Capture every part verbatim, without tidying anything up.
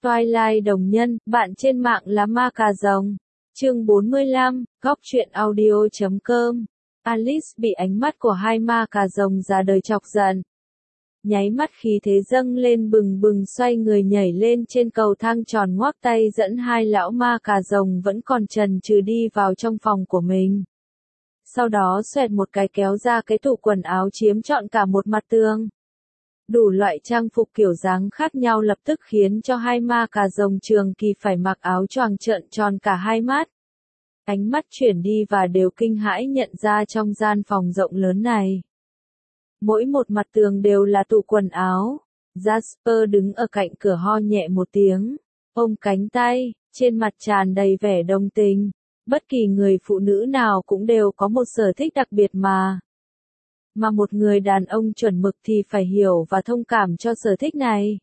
Twilight đồng nhân, bạn trên mạng là ma cà rồng. Chương bốn mươi lăm, góc truyện audio chấm com. Alice bị ánh mắt của hai ma cà rồng ra đời chọc giận. Nháy mắt khí thế dâng lên bừng bừng, xoay người nhảy lên trên cầu thang tròn, ngoắc tay dẫn hai lão ma cà rồng vẫn còn chần chừ đi vào trong phòng của mình. Sau đó xoẹt một cái kéo ra cái tủ quần áo chiếm trọn cả một mặt tường. Đủ loại trang phục kiểu dáng khác nhau lập tức khiến cho hai ma cà rồng Trường Kỳ phải mặc áo choàng trợn tròn cả hai mắt. Ánh mắt chuyển đi và đều kinh hãi nhận ra trong gian phòng rộng lớn này, mỗi một mặt tường đều là tủ quần áo. Jasper đứng ở cạnh cửa ho nhẹ một tiếng, ôm cánh tay, trên mặt tràn đầy vẻ đồng tình. Bất kỳ người phụ nữ nào cũng đều có một sở thích đặc biệt mà. Mà một người đàn ông chuẩn mực thì phải hiểu và thông cảm cho sở thích này.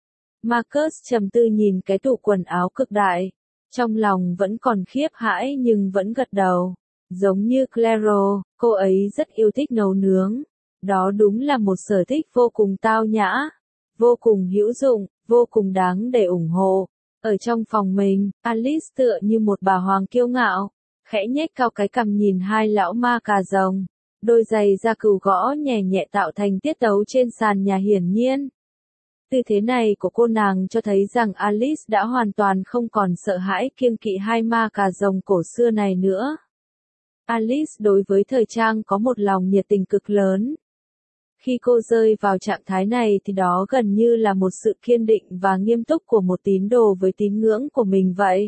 Marcus trầm tư nhìn cái tủ quần áo cực đại. Trong lòng vẫn còn khiếp hãi nhưng vẫn gật đầu. Giống như Claire, cô ấy rất yêu thích nấu nướng. Đó đúng là một sở thích vô cùng tao nhã, vô cùng hữu dụng, vô cùng đáng để ủng hộ. Ở trong phòng mình, Alice tựa như một bà hoàng kiêu ngạo, khẽ nhếch cao cái cằm nhìn hai lão ma cà rồng. Đôi giày da cừu gõ nhẹ nhẹ tạo thành tiết tấu trên sàn nhà, hiển nhiên. Tư thế này của cô nàng cho thấy rằng Alice đã hoàn toàn không còn sợ hãi kiêng kỵ hai ma cà rồng cổ xưa này nữa. Alice đối với thời trang có một lòng nhiệt tình cực lớn. Khi cô rơi vào trạng thái này thì đó gần như là một sự kiên định và nghiêm túc của một tín đồ với tín ngưỡng của mình vậy.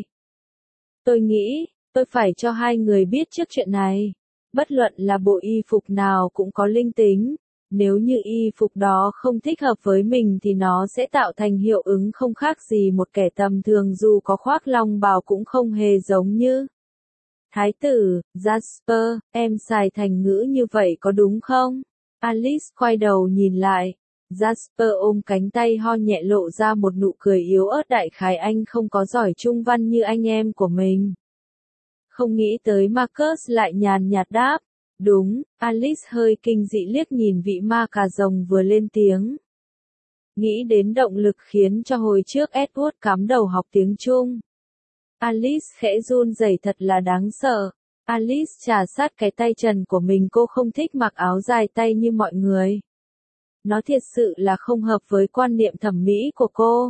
Tôi nghĩ, tôi phải cho hai người biết trước chuyện này. Bất luận là bộ y phục nào cũng có linh tính. Nếu như y phục đó không thích hợp với mình thì nó sẽ tạo thành hiệu ứng không khác gì một kẻ tầm thường dù có khoác long bào cũng không hề giống như. Thái tử, Jasper, em xài thành ngữ như vậy có đúng không? Alice quay đầu nhìn lại. Jasper ôm cánh tay ho nhẹ lộ ra một nụ cười yếu ớt, đại khái anh không có giỏi trung văn như anh em của mình. Không nghĩ tới Marcus lại nhàn nhạt đáp. Đúng, Alice hơi kinh dị liếc nhìn vị ma cà rồng vừa lên tiếng. Nghĩ đến động lực khiến cho hồi trước Edward cắm đầu học tiếng Trung. Alice khẽ run rẩy, thật là đáng sợ. Alice trà sát cái tay trần của mình, cô không thích mặc áo dài tay như mọi người. Nó thiệt sự là không hợp với quan niệm thẩm mỹ của cô.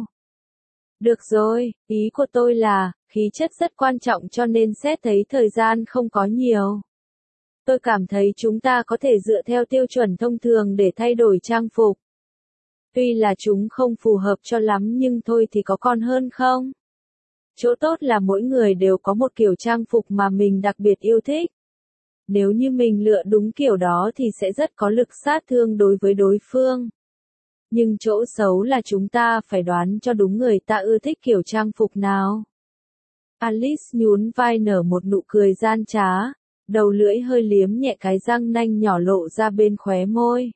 Được rồi, ý của tôi là, khí chất rất quan trọng cho nên xét thấy thời gian không có nhiều. Tôi cảm thấy chúng ta có thể dựa theo tiêu chuẩn thông thường để thay đổi trang phục. Tuy là chúng không phù hợp cho lắm nhưng thôi thì có còn hơn không? Chỗ tốt là mỗi người đều có một kiểu trang phục mà mình đặc biệt yêu thích. Nếu như mình lựa đúng kiểu đó thì sẽ rất có lực sát thương đối với đối phương. Nhưng chỗ xấu là chúng ta phải đoán cho đúng người ta ưa thích kiểu trang phục nào. Alice nhún vai nở một nụ cười gian trá. Đầu lưỡi hơi liếm nhẹ cái răng nanh nhỏ lộ ra bên khóe môi.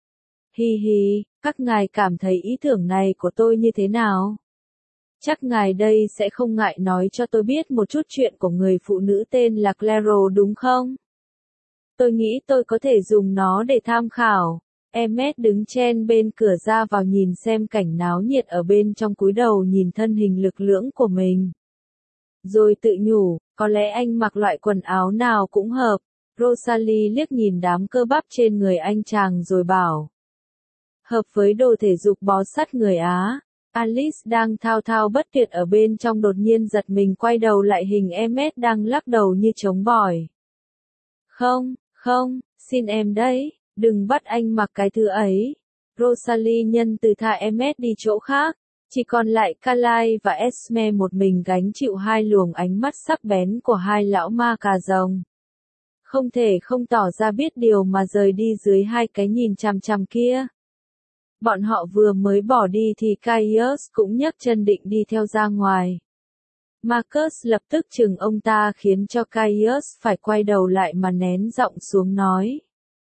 Hi hi, các ngài cảm thấy ý tưởng này của tôi như thế nào? Chắc ngài đây sẽ không ngại nói cho tôi biết một chút chuyện của người phụ nữ tên là Claire đúng không? Tôi nghĩ tôi có thể dùng nó để tham khảo. Emmet đứng chen bên cửa ra vào nhìn xem cảnh náo nhiệt ở bên trong, cúi đầu nhìn thân hình lực lưỡng của mình. Rồi tự nhủ, có lẽ anh mặc loại quần áo nào cũng hợp. Rosalie liếc nhìn đám cơ bắp trên người anh chàng rồi bảo. Hợp với đồ thể dục bó sát người Á. Alice đang thao thao bất tuyệt ở bên trong đột nhiên giật mình, quay đầu lại hình Emmet đang lắc đầu như trống bỏi. Không, không, xin em đấy, đừng bắt anh mặc cái thứ ấy. Rosalie nhân từ thả Emmet đi chỗ khác. Chỉ còn lại Carly và Esme một mình gánh chịu hai luồng ánh mắt sắc bén của hai lão ma cà rồng. Không thể không tỏ ra biết điều mà rời đi dưới hai cái nhìn chằm chằm kia. Bọn họ vừa mới bỏ đi thì Caius cũng nhấc chân định đi theo ra ngoài. Marcus lập tức chừng ông ta khiến cho Caius phải quay đầu lại mà nén giọng xuống nói.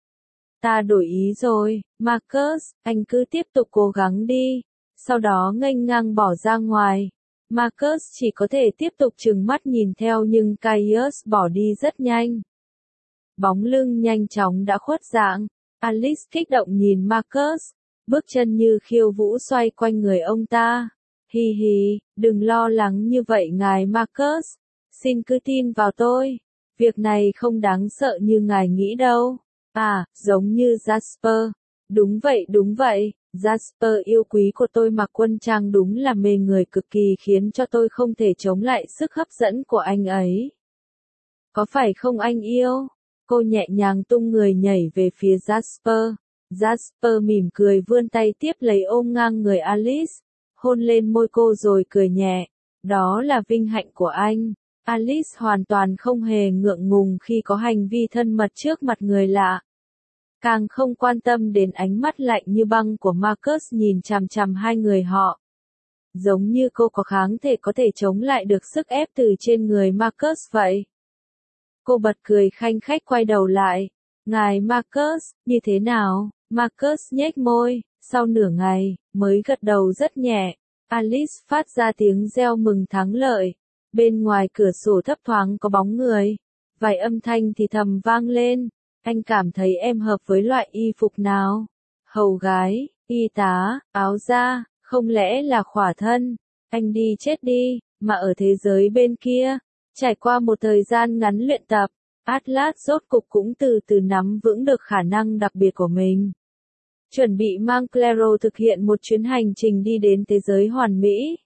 Ta đổi ý rồi, Marcus, anh cứ tiếp tục cố gắng đi. Sau đó nghênh ngang bỏ ra ngoài. Marcus chỉ có thể tiếp tục trừng mắt nhìn theo nhưng Caius bỏ đi rất nhanh. Bóng lưng nhanh chóng đã khuất dạng. Alice kích động nhìn Marcus. Bước chân như khiêu vũ xoay quanh người ông ta. Hi hi, đừng lo lắng như vậy ngài Marcus. Xin cứ tin vào tôi. Việc này không đáng sợ như ngài nghĩ đâu. À, giống như Jasper. Đúng vậy, đúng vậy. Jasper yêu quý của tôi mặc quân trang đúng là mê người cực kỳ khiến cho tôi không thể chống lại sức hấp dẫn của anh ấy. Có phải không anh yêu? Cô nhẹ nhàng tung người nhảy về phía Jasper. Jasper mỉm cười vươn tay tiếp lấy ôm ngang người Alice, hôn lên môi cô rồi cười nhẹ. Đó là vinh hạnh của anh. Alice hoàn toàn không hề ngượng ngùng khi có hành vi thân mật trước mặt người lạ. Càng không quan tâm đến ánh mắt lạnh như băng của Marcus nhìn chằm chằm hai người họ. Giống như cô có kháng thể có thể chống lại được sức ép từ trên người Marcus vậy. Cô bật cười khanh khách quay đầu lại. Ngài Marcus, như thế nào? Marcus nhếch môi, sau nửa ngày, mới gật đầu rất nhẹ. Alice phát ra tiếng reo mừng thắng lợi. Bên ngoài cửa sổ thấp thoáng có bóng người. Vài âm thanh thì thầm vang lên. Anh cảm thấy em hợp với loại y phục nào? Hầu gái, y tá, áo da, không lẽ là khỏa thân? Anh đi chết đi, mà ở thế giới bên kia. Trải qua một thời gian ngắn luyện tập, Atlas rốt cục cũng từ từ nắm vững được khả năng đặc biệt của mình. Chuẩn bị mang Clairo thực hiện một chuyến hành trình đi đến thế giới hoàn mỹ.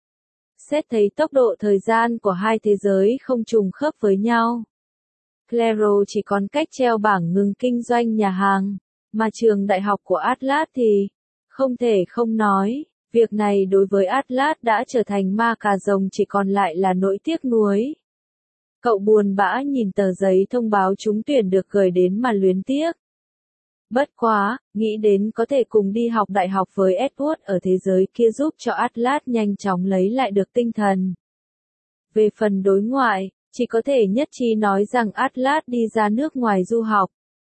Xét thấy tốc độ thời gian của hai thế giới không trùng khớp với nhau. Clairo chỉ còn cách treo bảng ngừng kinh doanh nhà hàng, mà trường đại học của Atlas thì, không thể không nói, việc này đối với Atlas đã trở thành ma cà rồng chỉ còn lại là nỗi tiếc nuối. Cậu buồn bã nhìn tờ giấy thông báo trúng tuyển được gửi đến mà luyến tiếc. Bất quá, nghĩ đến có thể cùng đi học đại học với Edward ở thế giới kia giúp cho Atlas nhanh chóng lấy lại được tinh thần. Về phần đối ngoại, chỉ có thể nhất trí nói rằng Atlas đi ra nước ngoài du học.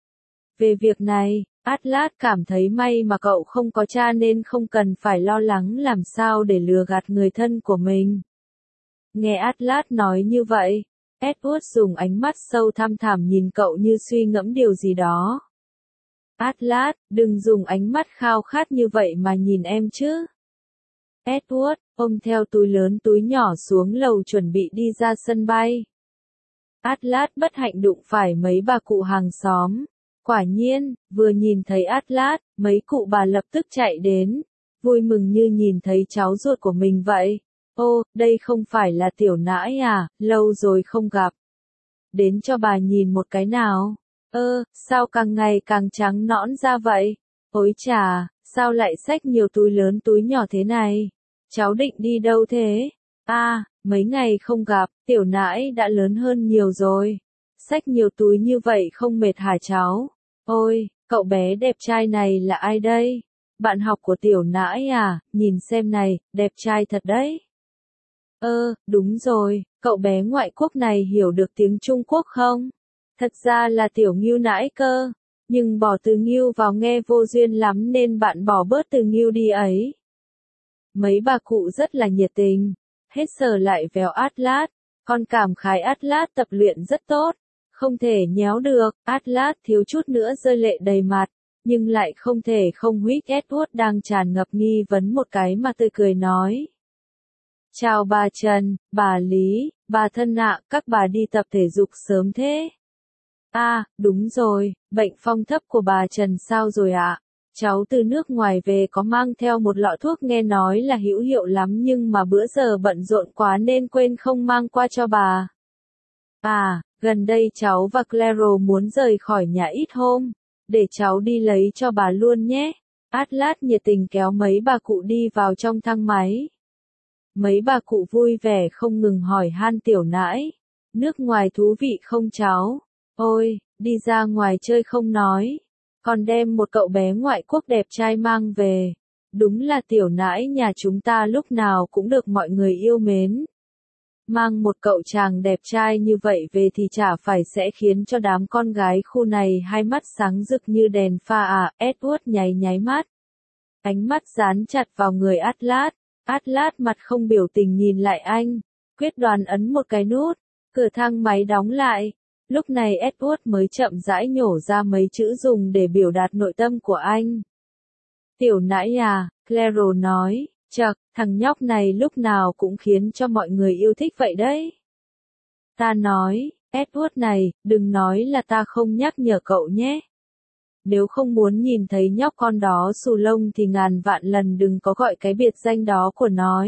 Về việc này, Atlas cảm thấy may mà cậu không có cha nên không cần phải lo lắng làm sao để lừa gạt người thân của mình. Nghe Atlas nói như vậy, Edward dùng ánh mắt sâu thăm thẳm nhìn cậu như suy ngẫm điều gì đó. Atlas, đừng dùng ánh mắt khao khát như vậy mà nhìn em chứ. Edward, ôm theo túi lớn túi nhỏ xuống lầu chuẩn bị đi ra sân bay. Atlas bất hạnh đụng phải mấy bà cụ hàng xóm. Quả nhiên, vừa nhìn thấy Atlas, mấy cụ bà lập tức chạy đến, vui mừng như nhìn thấy cháu ruột của mình vậy. Ô, đây không phải là tiểu nãi à, lâu rồi không gặp. Đến cho bà nhìn một cái nào. Ơ, sao càng ngày càng trắng nõn ra vậy? Ôi chà, sao lại xách nhiều túi lớn túi nhỏ thế này? Cháu định đi đâu thế? À, mấy ngày không gặp, tiểu nãi đã lớn hơn nhiều rồi. Xách nhiều túi như vậy không mệt hả cháu? Ôi, cậu bé đẹp trai này là ai đây? Bạn học của tiểu nãi à, nhìn xem này, đẹp trai thật đấy. Ơ, đúng rồi, cậu bé ngoại quốc này hiểu được tiếng Trung Quốc không? Thật ra là tiểu Ngưu nãi cơ, nhưng bỏ từ Ngưu vào nghe vô duyên lắm nên bạn bỏ bớt từ Ngưu đi ấy. Mấy bà cụ rất là nhiệt tình, hết sờ lại véo Atlas, con cảm khái Atlas tập luyện rất tốt, không thể nhéo được, Atlas thiếu chút nữa rơi lệ đầy mặt, nhưng lại không thể không huých Edward đang tràn ngập nghi vấn một cái mà tươi cười nói. Chào bà Trần, bà Lý, bà thân ạ, các bà đi tập thể dục sớm thế? À, đúng rồi, bệnh phong thấp của bà Trần sao rồi ạ? Cháu từ nước ngoài về có mang theo một lọ thuốc nghe nói là hữu hiệu lắm nhưng mà bữa giờ bận rộn quá nên quên không mang qua cho bà. À, gần đây cháu và Clairo muốn rời khỏi nhà ít hôm, để cháu đi lấy cho bà luôn nhé. Atlas nhiệt tình kéo mấy bà cụ đi vào trong thang máy. Mấy bà cụ vui vẻ không ngừng hỏi han tiểu nãi. Nước ngoài thú vị không cháu? Ôi, đi ra ngoài chơi không nói. Còn đem một cậu bé ngoại quốc đẹp trai mang về. Đúng là tiểu nãi nhà chúng ta lúc nào cũng được mọi người yêu mến. Mang một cậu chàng đẹp trai như vậy về thì chả phải sẽ khiến cho đám con gái khu này hai mắt sáng rực như đèn pha à. Edward nháy nháy mắt. Ánh mắt dán chặt vào người Atlas. Atlas mặt không biểu tình nhìn lại anh. Quyết đoán ấn một cái nút. Cửa thang máy đóng lại. Lúc này Edward mới chậm rãi nhổ ra mấy chữ dùng để biểu đạt nội tâm của anh. Tiểu nãi à, Clairo nói, Chậc, thằng nhóc này lúc nào cũng khiến cho mọi người yêu thích vậy đấy. Ta nói, Edward này, đừng nói là ta không nhắc nhở cậu nhé. Nếu không muốn nhìn thấy nhóc con đó xù lông thì ngàn vạn lần đừng có gọi cái biệt danh đó của nó.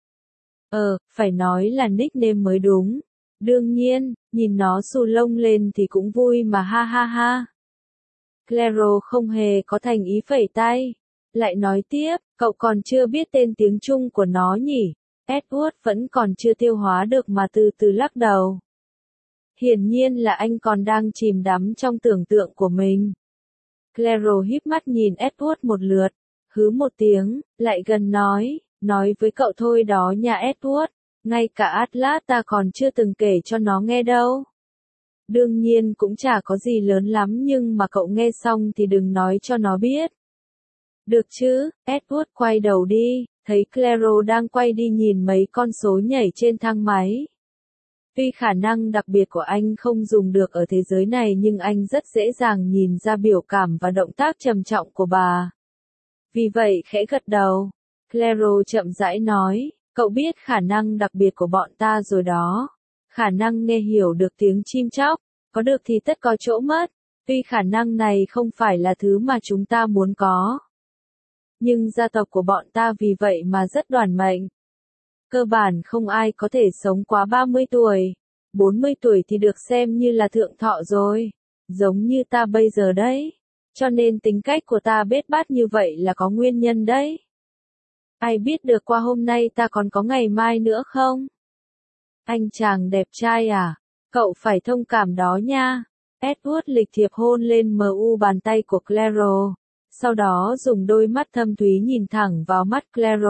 Ờ, phải nói là nickname mới đúng. Đương nhiên, nhìn nó xù lông lên thì cũng vui mà ha ha ha. Claire không hề có thành ý phẩy tay. Lại nói tiếp, cậu còn chưa biết tên tiếng Trung của nó nhỉ? Edward vẫn còn chưa tiêu hóa được mà từ từ lắc đầu. Hiển nhiên là anh còn đang chìm đắm trong tưởng tượng của mình. Claire híp mắt nhìn Edward một lượt, hứ một tiếng, lại gần nói, nói với cậu thôi đó nha Edward, ngay cả Atlas ta còn chưa từng kể cho nó nghe đâu. Đương nhiên cũng chả có gì lớn lắm nhưng mà cậu nghe xong thì đừng nói cho nó biết. Được chứ, Edward quay đầu đi, thấy Claire đang quay đi nhìn mấy con số nhảy trên thang máy. Tuy khả năng đặc biệt của anh không dùng được ở thế giới này nhưng anh rất dễ dàng nhìn ra biểu cảm và động tác trầm trọng của bà. Vì vậy khẽ gật đầu, Claire chậm rãi nói, cậu biết khả năng đặc biệt của bọn ta rồi đó. Khả năng nghe hiểu được tiếng chim chóc, có được thì tất có chỗ mất. Tuy khả năng này không phải là thứ mà chúng ta muốn có. Nhưng gia tộc của bọn ta vì vậy mà rất đoản mệnh. Cơ bản không ai có thể sống quá ba mươi tuổi. bốn mươi tuổi thì được xem như là thượng thọ rồi. Giống như ta bây giờ đấy. Cho nên tính cách của ta bết bát như vậy là có nguyên nhân đấy. Ai biết được qua hôm nay ta còn có ngày mai nữa không? Anh chàng đẹp trai à? Cậu phải thông cảm đó nha. Edward lịch thiệp hôn lên mờ u bàn tay của Claire. Sau đó dùng đôi mắt thâm thúy nhìn thẳng vào mắt Claire.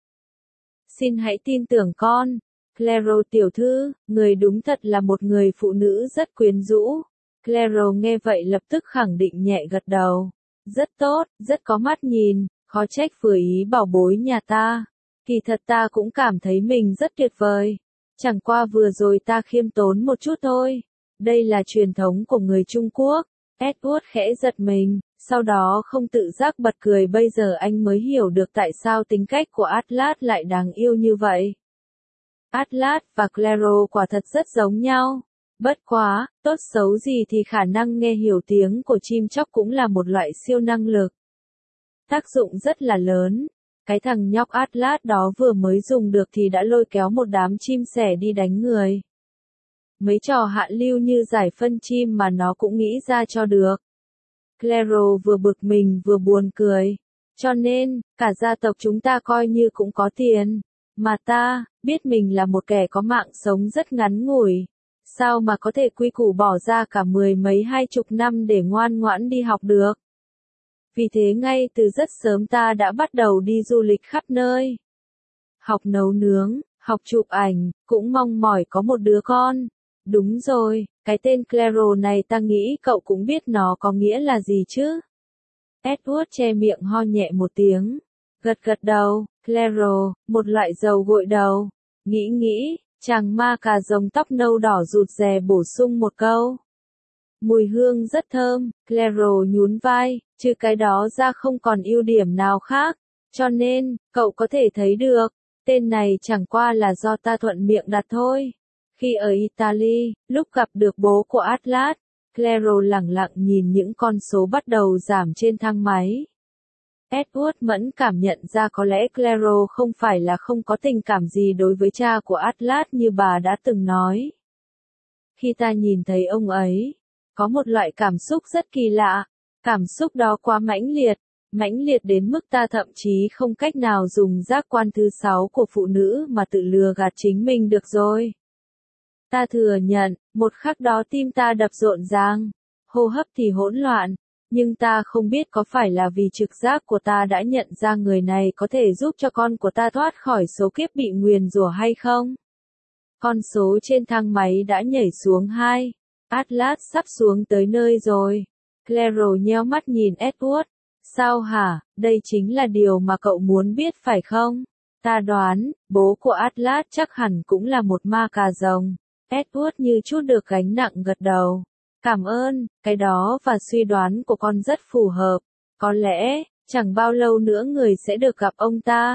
Xin hãy tin tưởng con. Claire tiểu thư, người đúng thật là một người phụ nữ rất quyến rũ. Claire nghe vậy lập tức khẳng định nhẹ gật đầu. Rất tốt, rất có mắt nhìn, khó trách vừa ý bảo bối nhà ta. Kỳ thật ta cũng cảm thấy mình rất tuyệt vời. Chẳng qua vừa rồi ta khiêm tốn một chút thôi. Đây là truyền thống của người Trung Quốc. Edward khẽ giật mình, sau đó không tự giác bật cười bây giờ anh mới hiểu được tại sao tính cách của Atlas lại đáng yêu như vậy. Atlas và Claire quả thật rất giống nhau. Bất quá, tốt xấu gì thì khả năng nghe hiểu tiếng của chim chóc cũng là một loại siêu năng lực. Tác dụng rất là lớn. Cái thằng nhóc Atlas đó vừa mới dùng được thì đã lôi kéo một đám chim sẻ đi đánh người. Mấy trò hạ lưu như giải phân chim mà nó cũng nghĩ ra cho được. Claire vừa bực mình vừa buồn cười. Cho nên, cả gia tộc chúng ta coi như cũng có tiền. Mà ta, biết mình là một kẻ có mạng sống rất ngắn ngủi. Sao mà có thể quy củ bỏ ra cả mười mấy hai chục năm để ngoan ngoãn đi học được. Vì thế ngay từ rất sớm ta đã bắt đầu đi du lịch khắp nơi. Học nấu nướng, học chụp ảnh, cũng mong mỏi có một đứa con. Đúng rồi, cái tên Claire này ta nghĩ cậu cũng biết nó có nghĩa là gì chứ. Edward che miệng ho nhẹ một tiếng. Gật gật đầu, Claire, một loại dầu gội đầu. Nghĩ nghĩ, chàng ma cà rồng tóc nâu đỏ rụt rè bổ sung một câu. Mùi hương rất thơm, Claire nhún vai, trừ cái đó ra không còn ưu điểm nào khác. Cho nên, cậu có thể thấy được, tên này chẳng qua là do ta thuận miệng đặt thôi. Khi ở Italy, lúc gặp được bố của Atlas, Claire lẳng lặng nhìn những con số bắt đầu giảm trên thang máy. Edward mẫn cảm nhận ra có lẽ Claire không phải là không có tình cảm gì đối với cha của Atlas như bà đã từng nói. Khi ta nhìn thấy ông ấy, có một loại cảm xúc rất kỳ lạ, cảm xúc đó quá mãnh liệt, mãnh liệt đến mức ta thậm chí không cách nào dùng giác quan thứ sáu của phụ nữ mà tự lừa gạt chính mình được rồi. Ta thừa nhận, một khắc đó tim ta đập rộn ràng, hô hấp thì hỗn loạn, nhưng ta không biết có phải là vì trực giác của ta đã nhận ra người này có thể giúp cho con của ta thoát khỏi số kiếp bị nguyền rủa hay không. Con số trên thang máy đã nhảy xuống hai, Atlas sắp xuống tới nơi rồi. Claire nheo mắt nhìn Edward, sao hả, đây chính là điều mà cậu muốn biết phải không? Ta đoán, bố của Atlas chắc hẳn cũng là một ma cà rồng. Edward như chút được gánh nặng gật đầu. Cảm ơn, cái đó và suy đoán của con rất phù hợp. Có lẽ, chẳng bao lâu nữa người sẽ được gặp ông ta.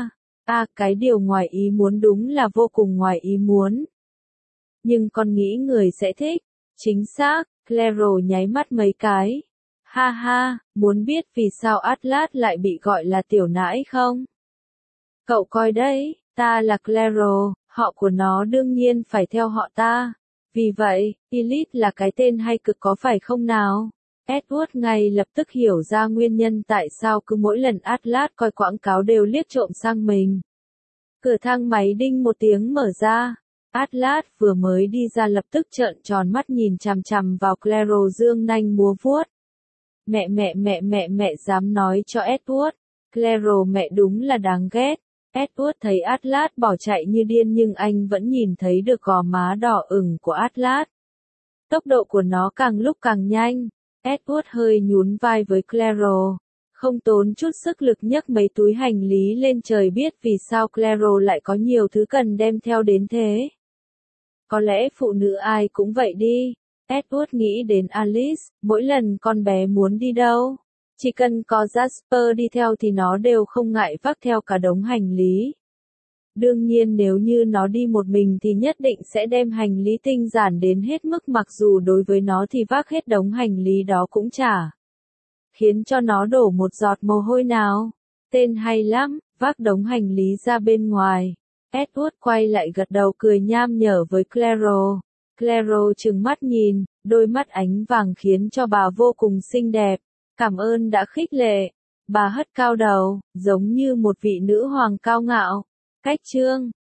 À, cái điều ngoài ý muốn đúng là vô cùng ngoài ý muốn. Nhưng con nghĩ người sẽ thích. Chính xác, Claire nháy mắt mấy cái. Ha ha, muốn biết vì sao Atlas lại bị gọi là tiểu nãi không? Cậu coi đấy, ta là Claire, họ của nó đương nhiên phải theo họ ta. Vì vậy, Elite là cái tên hay cực có phải không nào? Edward ngay lập tức hiểu ra nguyên nhân tại sao cứ mỗi lần Atlas coi quảng cáo đều liếc trộm sang mình. Cửa thang máy đinh một tiếng mở ra. Atlas vừa mới đi ra lập tức trợn tròn mắt nhìn chằm chằm vào Claire dương nanh múa vuốt. Mẹ mẹ mẹ mẹ mẹ dám nói cho Edward. Claire mẹ đúng là đáng ghét. Edward thấy Atlas bỏ chạy như điên nhưng anh vẫn nhìn thấy được gò má đỏ ửng của Atlas. Tốc độ của nó càng lúc càng nhanh. Edward hơi nhún vai với Claire. Không tốn chút sức lực nhấc mấy túi hành lý lên trời biết vì sao Claire lại có nhiều thứ cần đem theo đến thế. Có lẽ phụ nữ ai cũng vậy đi. Edward nghĩ đến Alice, mỗi lần con bé muốn đi đâu. Chỉ cần có Jasper đi theo thì nó đều không ngại vác theo cả đống hành lý. Đương nhiên nếu như nó đi một mình thì nhất định sẽ đem hành lý tinh giản đến hết mức mặc dù đối với nó thì vác hết đống hành lý đó cũng chả khiến cho nó đổ một giọt mồ hôi nào. Tên hay lắm, vác đống hành lý ra bên ngoài. Edward quay lại gật đầu cười nham nhở với Claire. Claire trừng mắt nhìn, đôi mắt ánh vàng khiến cho bà vô cùng xinh đẹp. Cảm ơn đã khích lệ. Bà hất cao đầu, giống như một vị nữ hoàng cao ngạo. Cách chương